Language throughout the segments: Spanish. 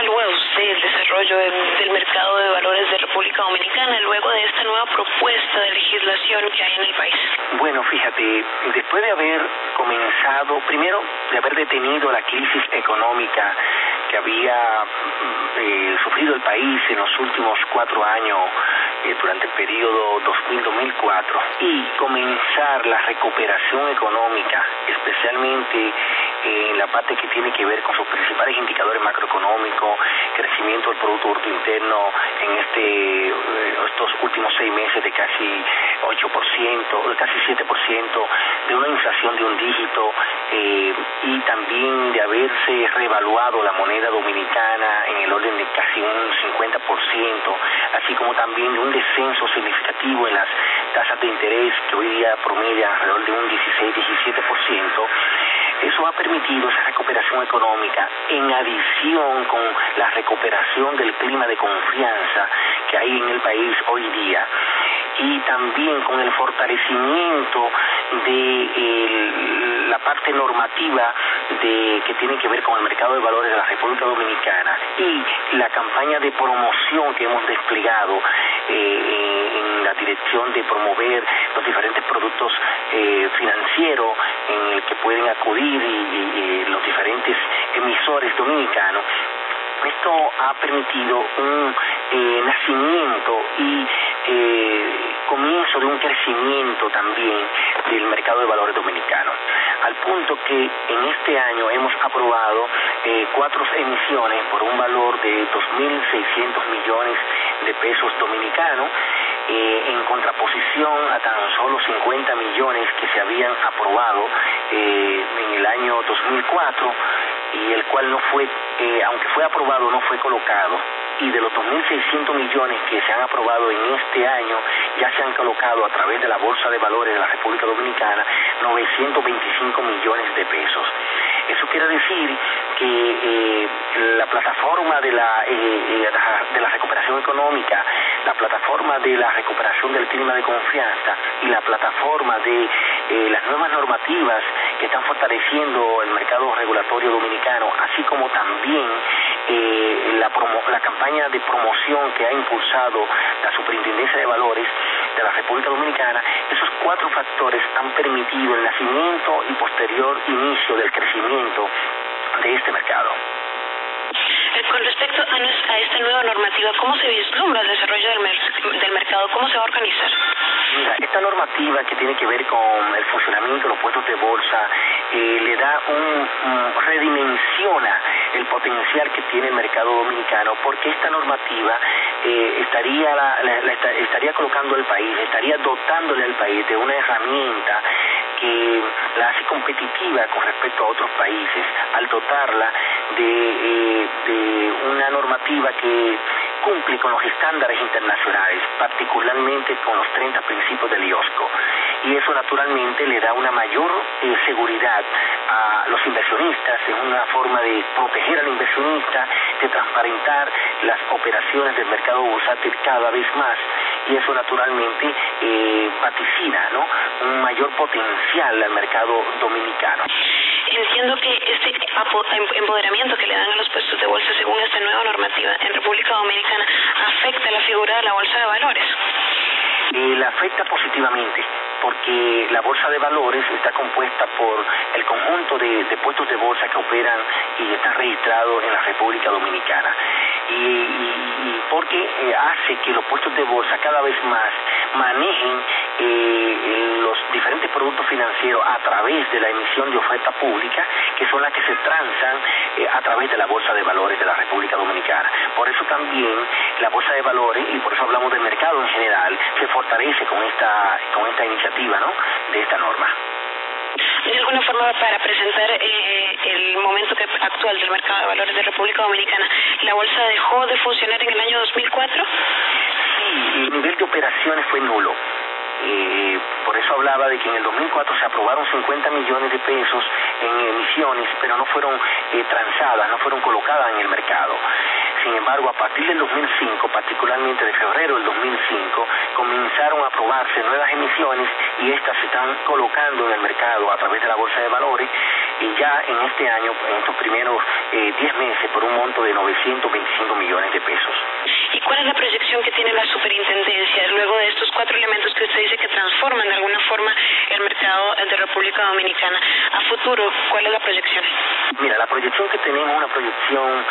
evalúa usted el desarrollo del mercado de valores de República Dominicana luego de esta nueva propuesta de legislación que hay en el país? Bueno, fíjate, después de haber comenzado, primero de haber detenido la crisis económica que había sufrido el país en los últimos 4 años, durante el periodo 2000-2004, y comenzar la recuperación económica, especialmente en la parte que tiene que ver con sus principales indicadores macroeconómicos, crecimiento del Producto Bruto Interno en estos últimos 6 meses de casi 8%, de casi 7%, de una inflación de un dígito, y también de haberse reevaluado la moneda dominicana en el orden de casi un 50%, así como también de un descenso significativo en las tasas de interés que hoy día promedian alrededor de un 16-17%. Eso ha permitido esa recuperación económica, en adición con la recuperación del clima de confianza que hay en el país hoy día, y también con el fortalecimiento de la parte normativa que tiene que ver con el mercado de valores de la República Dominicana, y la campaña de promoción que hemos desplegado en la dirección de promover los diferentes productos financieros en el que pueden acudir y los diferentes emisores dominicanos. Esto ha permitido un nacimiento y comienzo de un crecimiento también del mercado de valores dominicano, al punto que en este año hemos aprobado 4 emisiones por un valor de 2.600 millones de pesos dominicanos, en contraposición a tan solo 50 millones que se habían aprobado en el año 2004, y el cual no fue, aunque fue aprobado, no fue colocado. Y de los 2.600 millones que se han aprobado en este año, ya se han colocado a través de la Bolsa de Valores de la República Dominicana 925 millones de pesos. Eso quiere decir que la plataforma de la recuperación económica, la plataforma de la recuperación del clima de confianza y la plataforma de las nuevas normativas que están fortaleciendo el mercado regulatorio dominicano, así como también la campaña de promoción que ha impulsado la Superintendencia de Valores de la República Dominicana, esos 4 factores han permitido el nacimiento y posterior inicio del crecimiento de este mercado. Con respecto a esta nueva normativa, ¿cómo se vislumbra el desarrollo del mercado? ¿Cómo se va a organizar? Mira, esta normativa que tiene que ver con el funcionamiento de los puestos de bolsa le da redimensiona el potencial que tiene el mercado dominicano, porque esta normativa estaría colocando al país, estaría dotándole al país de una herramienta que la hace competitiva con respecto a otros países, al dotarla de una normativa que cumple con los estándares internacionales, particularmente con los 30 principios del IOSCO. Y eso naturalmente le da una mayor seguridad a los inversionistas, es una forma de proteger al inversionista, de transparentar las operaciones del mercado bursátil cada vez más, y eso naturalmente vaticina, ¿no?, un mayor potencial al mercado dominicano. Entiendo que este empoderamiento que le dan a los puestos de bolsa según esta nueva normativa en República Dominicana afecta la figura de la bolsa de valores. La afecta positivamente, porque la bolsa de valores está compuesta por el conjunto de puestos de bolsa que operan y están registrados en la República Dominicana, y porque hace que los puestos de bolsa cada vez más manejen los diferentes productos financieros a través de la emisión de oferta pública, que son las que se transan a través de la Bolsa de Valores de la República Dominicana. Por eso también la Bolsa de Valores, y por eso hablamos del mercado en general, se fortalece con esta iniciativa, ¿no?, de esta norma. ¿De alguna forma, para presentar el momento actual del mercado de valores de República Dominicana, la bolsa dejó de funcionar en el año 2004? Sí, el nivel de operaciones fue nulo. Por eso hablaba de que en el 2004 se aprobaron 50 millones de pesos en emisiones, pero no fueron transadas, no fueron colocadas en el mercado. Sin embargo, a partir del 2005, particularmente de febrero del 2005, comenzaron a aprobarse nuevas emisiones, y estas se están colocando en el mercado a través de la Bolsa de Valores, ya en este año, en estos primeros 10 meses, por un monto de 925 millones de pesos. ¿Y cuál es la proyección que tiene la superintendencia luego de estos 4 elementos que usted dice que transforman de alguna forma el mercado de República Dominicana? A futuro, ¿cuál es la proyección? Mira, la proyección que tenemos es una proyección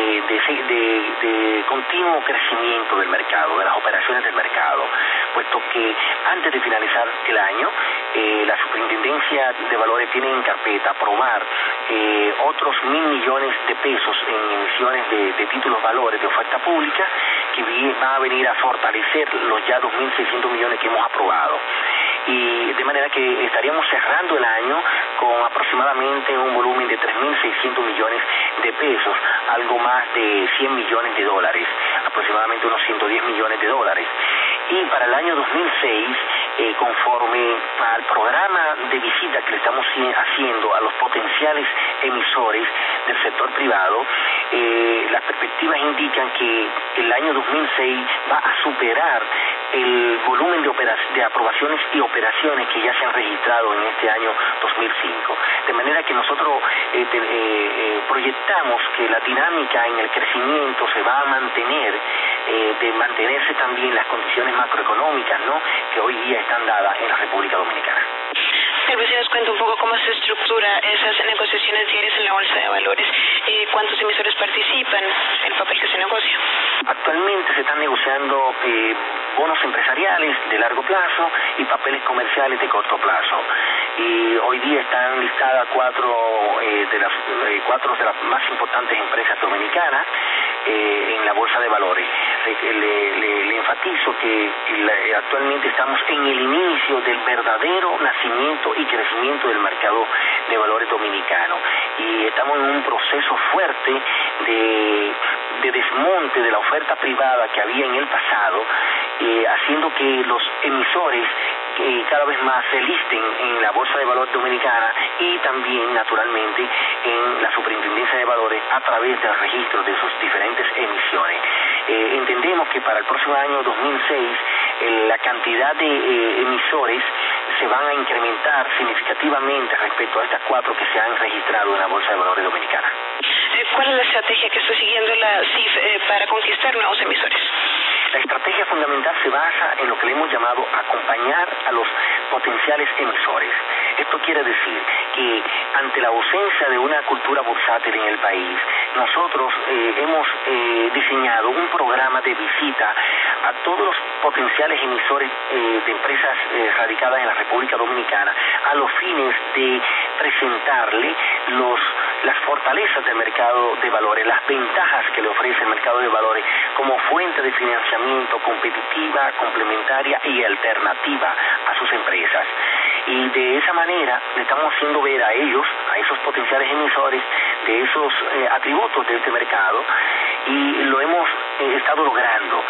de continuo crecimiento del mercado, de las operaciones del mercado, puesto que antes de finalizar el año, la Superintendencia de Valores tiene en carpeta aprobar otros 1.000 millones de pesos en emisiones de títulos valores de oferta pública que van a venir a fortalecer los ya 2.600 millones que hemos aprobado. Y de manera que estaríamos cerrando el año con aproximadamente un volumen de 3.600 millones de pesos, algo más de 100 millones de dólares, aproximadamente unos 110 millones de dólares. Y para el año 2006, conforme al programa de visita que le estamos haciendo a los potenciales emisores del sector privado, las perspectivas indican que el año 2006 va a superar el volumen de aprobaciones y operaciones que ya se han registrado en este año 2005. De manera que nosotros proyectamos que la dinámica en el crecimiento se va a mantener, de mantenerse también las condiciones macroeconómicas, ¿no?, que hoy día están dadas en la República Dominicana. Tal vez si nos cuenta un poco cómo se estructura esas negociaciones diarias en la Bolsa de Valores, cuántos emisores participan, el papel que se negocia. Actualmente se están negociando bonos empresariales de largo plazo y papeles comerciales de corto plazo. Y hoy día están listadas cuatro de las más importantes empresas dominicanas en la Bolsa de Valores. Le enfatizo que actualmente estamos en el inicio del verdadero nacimiento y crecimiento del mercado de valores dominicano, y estamos en un proceso fuerte de desmonte de la oferta privada que había en el pasado, haciendo que los emisores cada vez más se listen en la Bolsa de Valores Dominicana y también, naturalmente, en la Superintendencia de Valores a través del registro de sus diferentes emisiones. Entendemos que para el próximo año 2006 la cantidad de emisores se van a incrementar significativamente respecto a estas 4 que se han registrado en la Bolsa de Valores Dominicana. ¿Cuál es la estrategia que está siguiendo la CIF para conquistar nuevos emisores? La estrategia fundamental se basa en lo que le hemos llamado acompañar a los potenciales emisores. Esto quiere decir que ante la ausencia de una cultura bursátil en el país, nosotros hemos diseñado un programa de visita a todos los potenciales emisores de empresas radicadas en la República Dominicana, a los fines de presentarle las fortalezas del mercado de valores, las ventajas que le ofrece el mercado de valores como fuente de financiamiento competitiva, complementaria y alternativa a sus empresas. Y de esa manera le estamos haciendo ver a ellos, a esos potenciales emisores, de esos atributos de este mercado, y lo hemos estado logrando.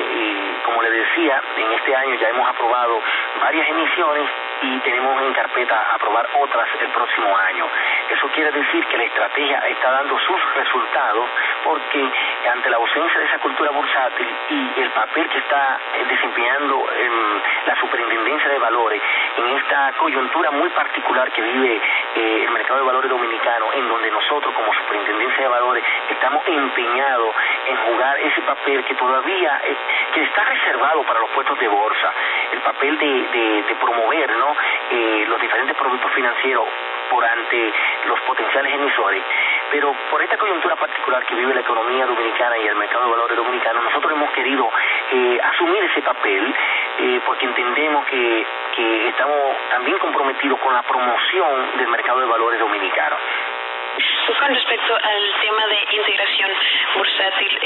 Y como le decía, en este año ya hemos aprobado varias emisiones y tenemos en carpeta aprobar otras el próximo año. Eso quiere decir que la estrategia está dando sus resultados, porque ante la ausencia de esa cultura bursátil y el papel que está desempeñando la Superintendencia de Valores en esta coyuntura muy particular que vive el mercado de valores dominicano, en donde nosotros como Superintendencia de Valores estamos empeñados en jugar ese papel que todavía que está reservado para los puestos de bolsa, el papel de promover, ¿no?, los diferentes productos financieros por ante los potenciales emisores. Pero por esta coyuntura particular que vive la economía dominicana y el mercado de valores dominicano, nosotros hemos querido asumir ese papel porque entendemos que estamos también comprometidos con la promoción del mercado de valores dominicano. Con respecto al tema de integración bursátil,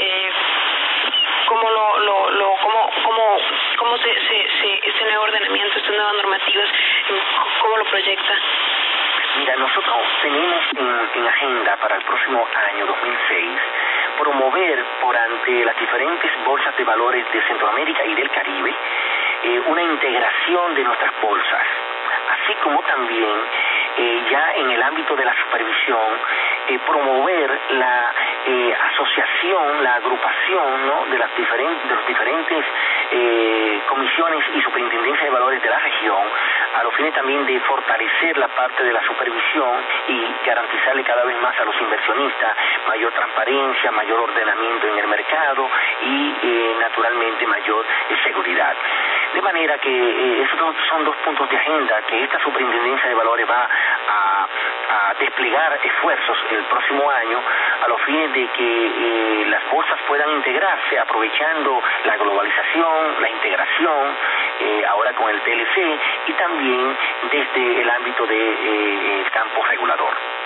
¿cómo este nuevo ordenamiento, estas nuevas normativas, cómo lo proyecta? Mira, nosotros tenemos en agenda para el próximo año 2006 promover por ante las diferentes bolsas de valores de Centroamérica y del Caribe una integración de nuestras bolsas, así como también ya en el ámbito de la supervisión promover la asociación, la agrupación, ¿no?, de los diferentes comisiones y superintendencias de valores de la región, a los fines también de fortalecer la parte de la supervisión y garantizarle cada vez más a los inversionistas mayor transparencia, mayor ordenamiento en el mercado y naturalmente mayor seguridad. De manera que esos son dos puntos de agenda que esta superintendencia de valores va a desplegar esfuerzos el próximo año a los fines de que las bolsas puedan integrarse aprovechando la globalización, la integración, ahora con el TLC y también desde el ámbito del campo regulador.